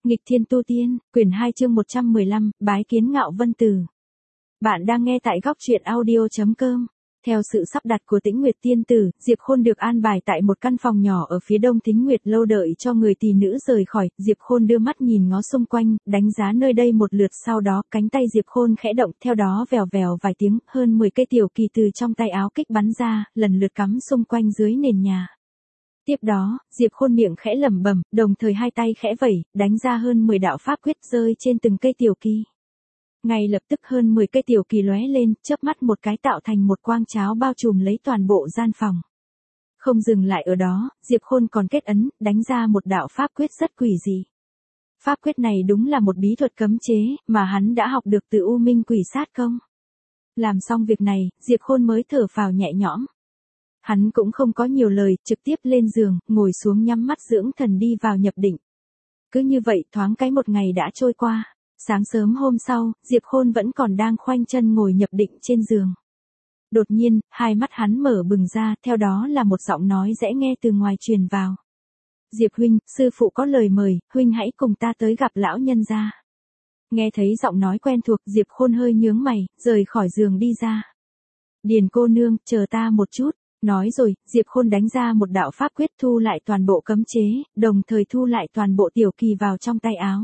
Nghịch thiên tu tiên, quyển 2 chương 115, bái kiến Ngạo Vân Tử. Bạn đang nghe tại góc truyện audio.com. Theo sự sắp đặt của Tĩnh Nguyệt tiên tử, Diệp Khôn được an bài tại một căn phòng nhỏ ở phía đông Tĩnh Nguyệt lâu đợi cho người tỷ nữ rời khỏi. Diệp Khôn đưa mắt nhìn ngó xung quanh, đánh giá nơi đây một lượt, sau đó cánh tay Diệp Khôn khẽ động, theo đó vèo vèo vài tiếng, hơn 10 cây tiểu kỳ từ trong tay áo kích bắn ra, lần lượt cắm xung quanh dưới nền nhà. Tiếp đó, Diệp Khôn miệng khẽ lẩm bẩm, đồng thời hai tay khẽ vẩy, đánh ra hơn 10 đạo pháp quyết rơi trên từng cây tiểu kỳ. Ngay lập tức hơn 10 cây tiểu kỳ lóe lên, chớp mắt một cái tạo thành một quang cháo bao trùm lấy toàn bộ gian phòng. Không dừng lại ở đó, Diệp Khôn còn kết ấn, đánh ra một đạo pháp quyết rất quỷ dị. Pháp quyết này đúng là một bí thuật cấm chế, mà hắn đã học được từ U Minh Quỷ Sát Công. Làm xong việc này, Diệp Khôn mới thở phào nhẹ nhõm. Hắn cũng không có nhiều lời, trực tiếp lên giường, ngồi xuống nhắm mắt dưỡng thần đi vào nhập định. Cứ như vậy thoáng cái một ngày đã trôi qua. Sáng sớm hôm sau, Diệp Khôn vẫn còn đang khoanh chân ngồi nhập định trên giường. Đột nhiên, hai mắt hắn mở bừng ra, theo đó là một giọng nói dễ nghe từ ngoài truyền vào. Diệp huynh, sư phụ có lời mời, huynh hãy cùng ta tới gặp lão nhân gia. Nghe thấy giọng nói quen thuộc, Diệp Khôn hơi nhướng mày, rời khỏi giường đi ra. Điền cô nương, chờ ta một chút. Nói rồi, Diệp Khôn đánh ra một đạo pháp quyết thu lại toàn bộ cấm chế, đồng thời thu lại toàn bộ tiểu kỳ vào trong tay áo.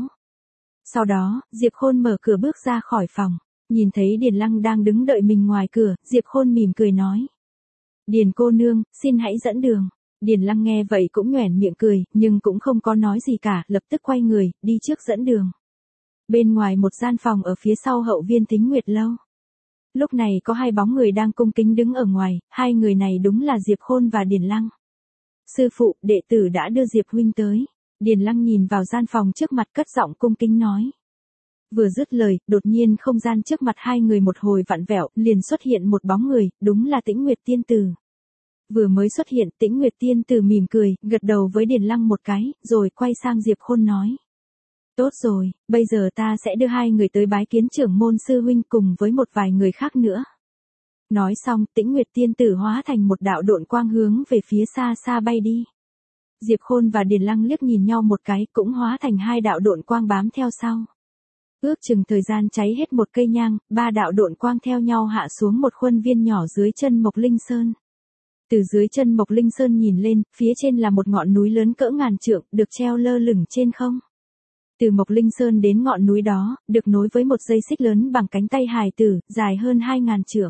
Sau đó, Diệp Khôn mở cửa bước ra khỏi phòng, nhìn thấy Điền Lăng đang đứng đợi mình ngoài cửa, Diệp Khôn mỉm cười nói. Điền cô nương, xin hãy dẫn đường. Điền Lăng nghe vậy cũng nhoẻn miệng cười, nhưng cũng không có nói gì cả, lập tức quay người, đi trước dẫn đường. Bên ngoài một gian phòng ở phía sau hậu viên Tĩnh Nguyệt lâu. Lúc này có hai bóng người đang cung kính đứng ở ngoài, hai người này đúng là Diệp Khôn và Điền Lăng. Sư phụ, đệ tử đã đưa Diệp huynh tới. Điền Lăng nhìn vào gian phòng trước mặt cất giọng cung kính nói. Vừa dứt lời, đột nhiên không gian trước mặt hai người một hồi vặn vẹo, liền xuất hiện một bóng người, đúng là Tĩnh Nguyệt tiên tử. Vừa mới xuất hiện, Tĩnh Nguyệt tiên tử mỉm cười, gật đầu với Điền Lăng một cái, rồi quay sang Diệp Khôn nói. Tốt rồi, bây giờ ta sẽ đưa hai người tới bái kiến trưởng môn sư huynh cùng với một vài người khác nữa. Nói xong, Tĩnh Nguyệt tiên tử hóa thành một đạo độn quang hướng về phía xa xa bay đi. Diệp Khôn và Điền Lăng liếc nhìn nhau một cái, cũng hóa thành hai đạo độn quang bám theo sau. Ước chừng thời gian cháy hết một cây nhang, ba đạo độn quang theo nhau hạ xuống một khuôn viên nhỏ dưới chân Mộc Linh Sơn. Từ dưới chân Mộc Linh Sơn nhìn lên, phía trên là một ngọn núi lớn cỡ ngàn trượng, được treo lơ lửng trên không. Từ Mộc Linh Sơn đến ngọn núi đó, được nối với một dây xích lớn bằng cánh tay hài tử, dài hơn 2.000 trượng.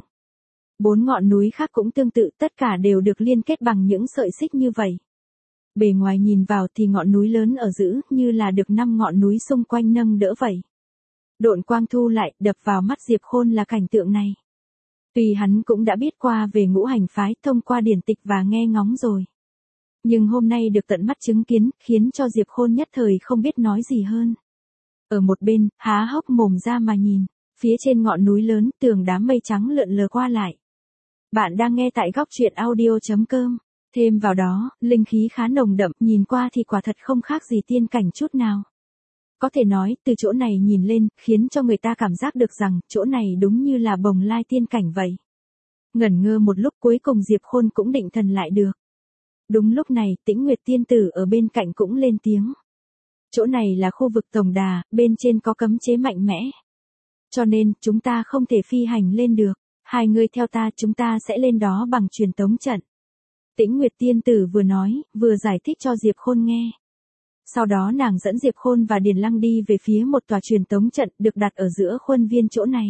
4 ngọn núi khác cũng tương tự, tất cả đều được liên kết bằng những sợi xích như vậy. Bề ngoài nhìn vào thì ngọn núi lớn ở giữa như là được 5 ngọn núi xung quanh nâng đỡ vậy. Độn quang thu lại, đập vào mắt Diệp Khôn là cảnh tượng này. Tuy hắn cũng đã biết qua về ngũ hành phái thông qua điển tịch và nghe ngóng rồi. Nhưng hôm nay được tận mắt chứng kiến, khiến cho Diệp Khôn nhất thời không biết nói gì hơn. Ở một bên, há hốc mồm ra mà nhìn, phía trên ngọn núi lớn, tường đám mây trắng lượn lờ qua lại. Bạn đang nghe tại góc truyện audio.com. Thêm vào đó, linh khí khá nồng đậm, nhìn qua thì quả thật không khác gì tiên cảnh chút nào. Có thể nói, từ chỗ này nhìn lên, khiến cho người ta cảm giác được rằng, chỗ này đúng như là bồng lai tiên cảnh vậy. Ngẩn ngơ một lúc cuối cùng Diệp Khôn cũng định thần lại được. Đúng lúc này, Tĩnh Nguyệt tiên tử ở bên cạnh cũng lên tiếng. Chỗ này là khu vực tổng đà, bên trên có cấm chế mạnh mẽ. Cho nên, chúng ta không thể phi hành lên được. Hai người theo ta, chúng ta sẽ lên đó bằng truyền tống trận. Tĩnh Nguyệt tiên tử vừa nói, vừa giải thích cho Diệp Khôn nghe. Sau đó nàng dẫn Diệp Khôn và Điền Lăng đi về phía một tòa truyền tống trận được đặt ở giữa khuôn viên chỗ này.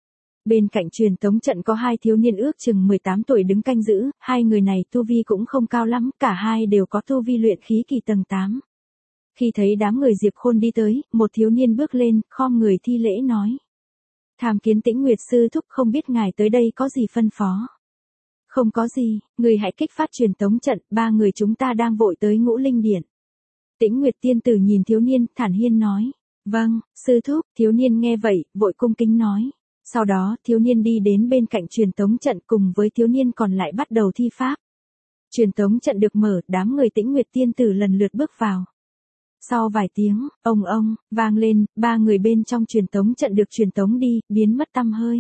Bên cạnh truyền tống trận có hai thiếu niên ước chừng 18 tuổi đứng canh giữ, hai người này tu vi cũng không cao lắm, cả hai đều có tu vi luyện khí kỳ tầng 8. Khi thấy đám người Diệp Khôn đi tới, một thiếu niên bước lên, khom người thi lễ nói. Tham kiến Tĩnh Nguyệt sư thúc, không biết ngài tới đây có gì phân phó. Không có gì, người hãy kích phát truyền tống trận, ba người chúng ta đang vội tới Ngũ Linh Điện. Tĩnh Nguyệt tiên tử nhìn thiếu niên, thản nhiên nói. Vâng, sư thúc, thiếu niên nghe vậy, vội cung kính nói. Sau đó, thiếu niên đi đến bên cạnh truyền tống trận cùng với thiếu niên còn lại bắt đầu thi pháp. Truyền tống trận được mở, đám người Tĩnh Nguyệt tiên tử lần lượt bước vào. Sau vài tiếng, ông, vang lên, ba người bên trong truyền tống trận được truyền tống đi, biến mất tăm hơi.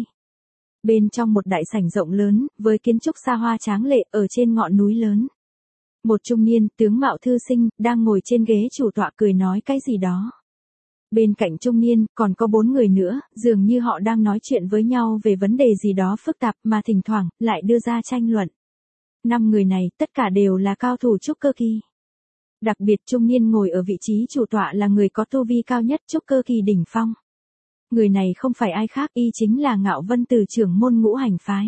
Bên trong một đại sảnh rộng lớn, với kiến trúc xa hoa tráng lệ, ở trên ngọn núi lớn. Một trung niên, tướng mạo thư sinh, đang ngồi trên ghế chủ tọa cười nói cái gì đó. Bên cạnh trung niên, còn có 4 người nữa, dường như họ đang nói chuyện với nhau về vấn đề gì đó phức tạp mà thỉnh thoảng lại đưa ra tranh luận. 5 người này, tất cả đều là cao thủ trúc cơ kỳ. Đặc biệt trung niên ngồi ở vị trí chủ tọa là người có tu vi cao nhất trúc cơ kỳ đỉnh phong. Người này không phải ai khác, y chính là Ngạo Vân Tử, trưởng môn Ngũ Hành phái.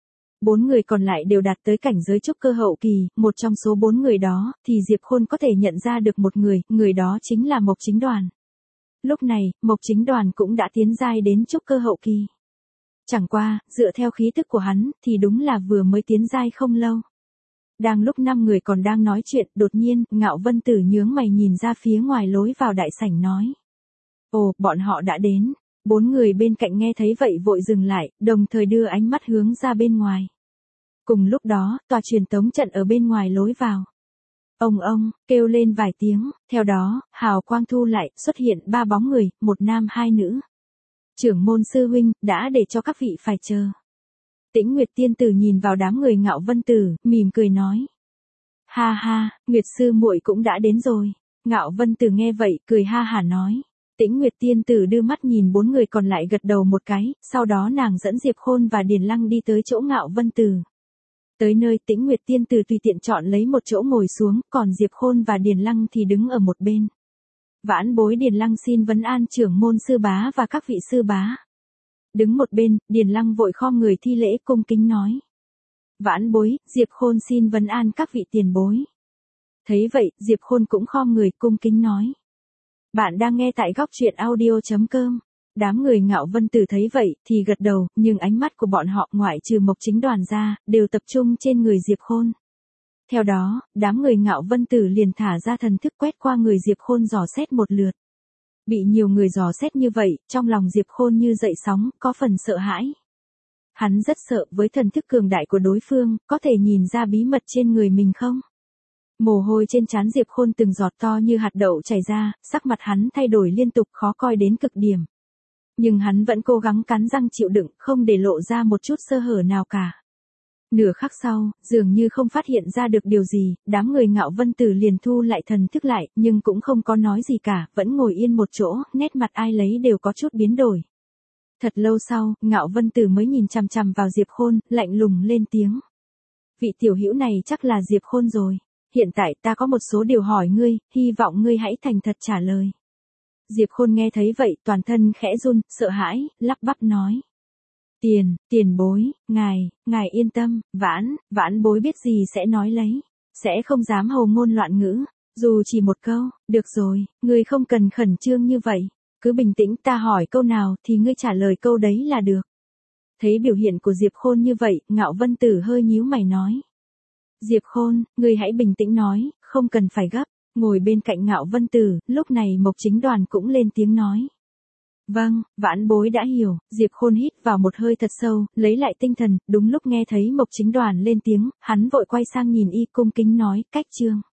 4 người còn lại đều đạt tới cảnh giới trúc cơ hậu kỳ, một trong số 4 người đó, thì Diệp Khôn có thể nhận ra được một người đó chính là Mộc Chính Đoàn. Lúc này, Mộc Chính Đoàn cũng đã tiến giai đến trúc cơ hậu kỳ. Chẳng qua, dựa theo khí tức của hắn, thì đúng là vừa mới tiến giai không lâu. Đang lúc 5 người còn đang nói chuyện, đột nhiên, Ngạo Vân Tử nhướng mày nhìn ra phía ngoài lối vào đại sảnh nói. Ồ, bọn họ đã đến. 4 người bên cạnh nghe thấy vậy vội dừng lại, đồng thời đưa ánh mắt hướng ra bên ngoài. Cùng lúc đó, tòa truyền tống trận ở bên ngoài lối vào. Ông, kêu lên vài tiếng, theo đó, hào quang thu lại, xuất hiện 3 bóng người, 1 nam 2 nữ. Trưởng môn sư huynh, đã để cho các vị phải chờ. Tĩnh Nguyệt tiên tử nhìn vào đám người Ngạo Vân Tử, mỉm cười nói. Ha ha, Nguyệt sư muội cũng đã đến rồi. Ngạo Vân Tử nghe vậy, cười ha hả nói. Tĩnh Nguyệt tiên tử đưa mắt nhìn 4 người còn lại gật đầu một cái, sau đó nàng dẫn Diệp Khôn và Điền Lăng đi tới chỗ Ngạo Vân Tử. Tới nơi Tĩnh Nguyệt tiên tử tùy tiện chọn lấy một chỗ ngồi xuống, còn Diệp Khôn và Điền Lăng thì đứng ở một bên. Vãn bối Điền Lăng xin vấn an trưởng môn sư bá và các vị sư bá. Đứng một bên, Điền Lăng vội khom người thi lễ cung kính nói. Vãn bối, Diệp Khôn xin vấn an các vị tiền bối. Thấy vậy, Diệp Khôn cũng khom người cung kính nói. Bạn đang nghe tại góc truyện audio.com. Đám người Ngạo Vân Tử thấy vậy, thì gật đầu, nhưng ánh mắt của bọn họ ngoại trừ Mộc Chính Đoàn ra, đều tập trung trên người Diệp Khôn. Theo đó, đám người Ngạo Vân Tử liền thả ra thần thức quét qua người Diệp Khôn dò xét một lượt. Bị nhiều người dò xét như vậy, trong lòng Diệp Khôn như dậy sóng, có phần sợ hãi. Hắn rất sợ với thần thức cường đại của đối phương, có thể nhìn ra bí mật trên người mình không? Mồ hôi trên trán Diệp Khôn từng giọt to như hạt đậu chảy ra, sắc mặt hắn thay đổi liên tục khó coi đến cực điểm. Nhưng hắn vẫn cố gắng cắn răng chịu đựng, không để lộ ra một chút sơ hở nào cả. Nửa khắc sau, dường như không phát hiện ra được điều gì, đám người Ngạo Vân Tử liền thu lại thần thức lại, nhưng cũng không có nói gì cả, vẫn ngồi yên một chỗ, nét mặt ai lấy đều có chút biến đổi. Thật lâu sau, Ngạo Vân Tử mới nhìn chằm chằm vào Diệp Khôn, lạnh lùng lên tiếng. Vị tiểu hữu này chắc là Diệp Khôn rồi. Hiện tại ta có một số điều hỏi ngươi, hy vọng ngươi hãy thành thật trả lời. Diệp Khôn nghe thấy vậy, toàn thân khẽ run, sợ hãi, lắp bắp nói. Tiền bối, ngài yên tâm, vãn bối biết gì sẽ nói lấy. Sẽ không dám hồ ngôn loạn ngữ, dù chỉ một câu, được rồi, ngươi không cần khẩn trương như vậy. Cứ bình tĩnh, ta hỏi câu nào thì ngươi trả lời câu đấy là được. Thấy biểu hiện của Diệp Khôn như vậy, Ngạo Vân Tử hơi nhíu mày nói. Diệp Khôn, ngươi hãy bình tĩnh nói, không cần phải gấp. Ngồi bên cạnh Ngạo Vân Tử, lúc này Mộc Chính Đoàn cũng lên tiếng nói. Vâng, vãn bối đã hiểu. Diệp Khôn hít vào một hơi thật sâu, lấy lại tinh thần, đúng lúc nghe thấy Mộc Chính Đoàn lên tiếng, hắn vội quay sang nhìn y cung kính nói, cách chương.